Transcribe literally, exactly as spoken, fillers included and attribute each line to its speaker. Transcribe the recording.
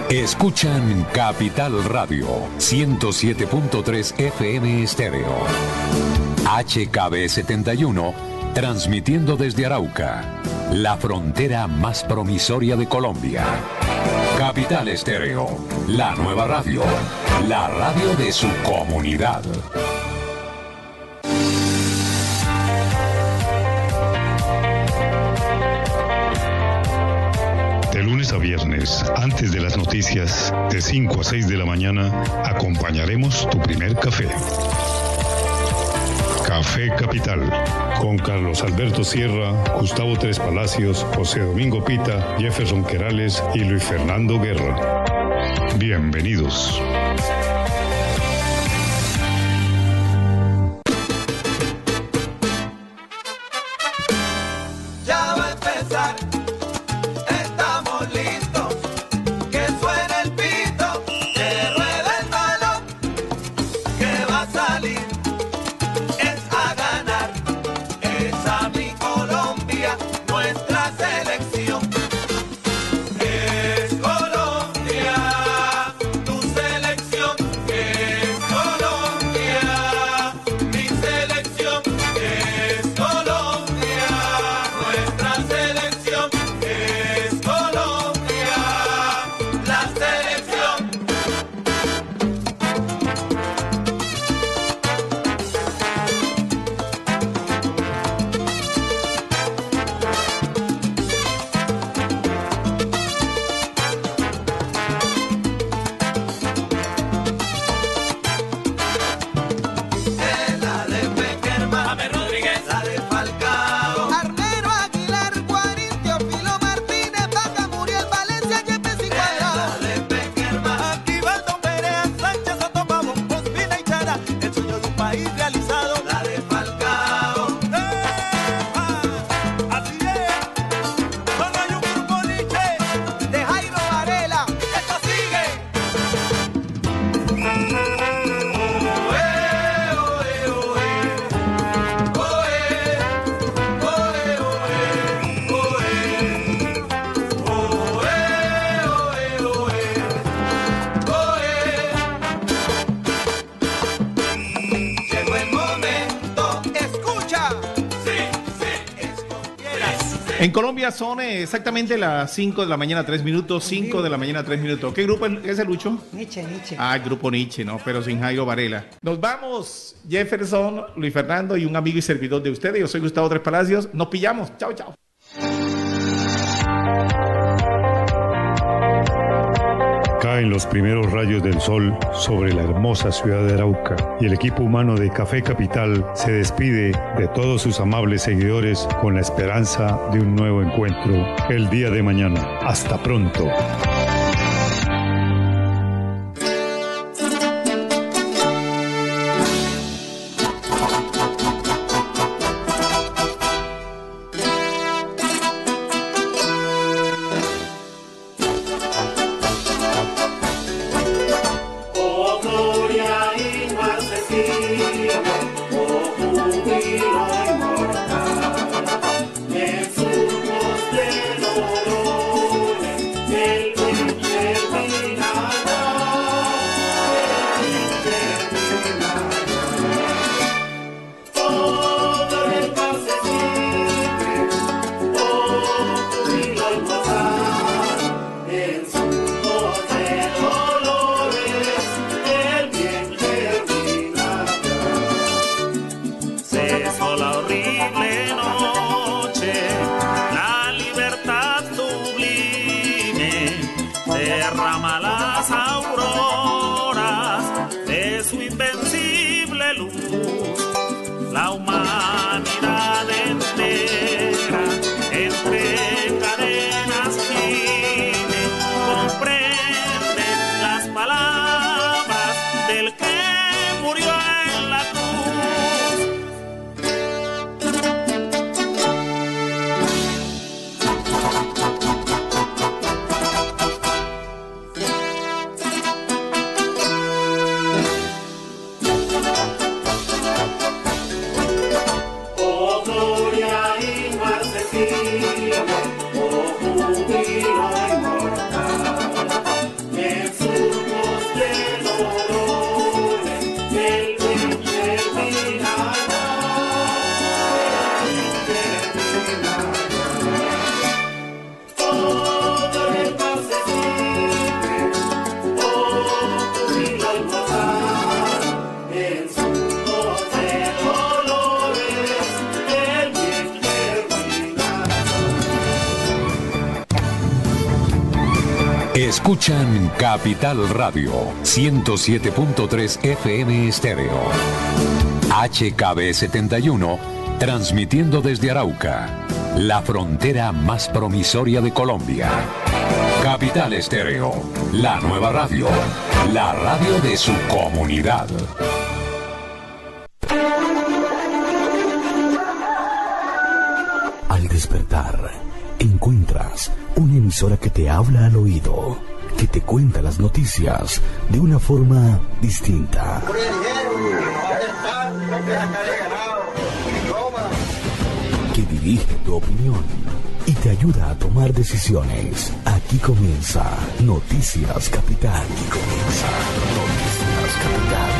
Speaker 1: Escuchan Capital Radio, ciento siete punto tres F M estéreo. H K B setenta y uno, transmitiendo desde Arauca, la frontera más promisoria de Colombia. Capital Estéreo, la nueva radio, la radio de su comunidad.
Speaker 2: De lunes a viernes, antes de las noticias, de cinco a seis de la mañana, acompañaremos tu primer café. Café Capital, con Carlos Alberto Sierra, Gustavo Tres Palacios, José Domingo Pita, Jefferson Querales y Luis Fernando Guerra. Bienvenidos.
Speaker 3: Ya va a empezar. Estamos listos. Que suene el pito, que ruede el balón, que va a salir.
Speaker 4: En Colombia son exactamente las cinco de la mañana, tres minutos, cinco de la mañana, tres minutos. ¿Qué grupo es el Lucho?
Speaker 5: Nietzsche, Nietzsche.
Speaker 4: Ah, el grupo Nietzsche, ¿no? Pero sin Jairo Varela. Nos vamos, Jefferson, Luis Fernando y un amigo y servidor de ustedes. Yo soy Gustavo Tres Palacios. Nos pillamos. Chao, chao.
Speaker 2: Caen los primeros rayos del sol sobre la hermosa ciudad de Arauca y el equipo humano de Café Capital se despide de todos sus amables seguidores con la esperanza de un nuevo encuentro el día de mañana. Hasta pronto.
Speaker 1: Escuchan Capital Radio, ciento siete punto tres F M estéreo. H K B setenta y uno, transmitiendo desde Arauca, la frontera más promisoria de Colombia. Capital Estéreo, la nueva radio, la radio de su comunidad.
Speaker 5: Al despertar, encuentras una emisora que te habla al oído, que te cuenta las noticias de una forma distinta. Que dirige tu opinión y te ayuda a tomar decisiones. Aquí comienza Noticias Capital. Aquí comienza Noticias Capital.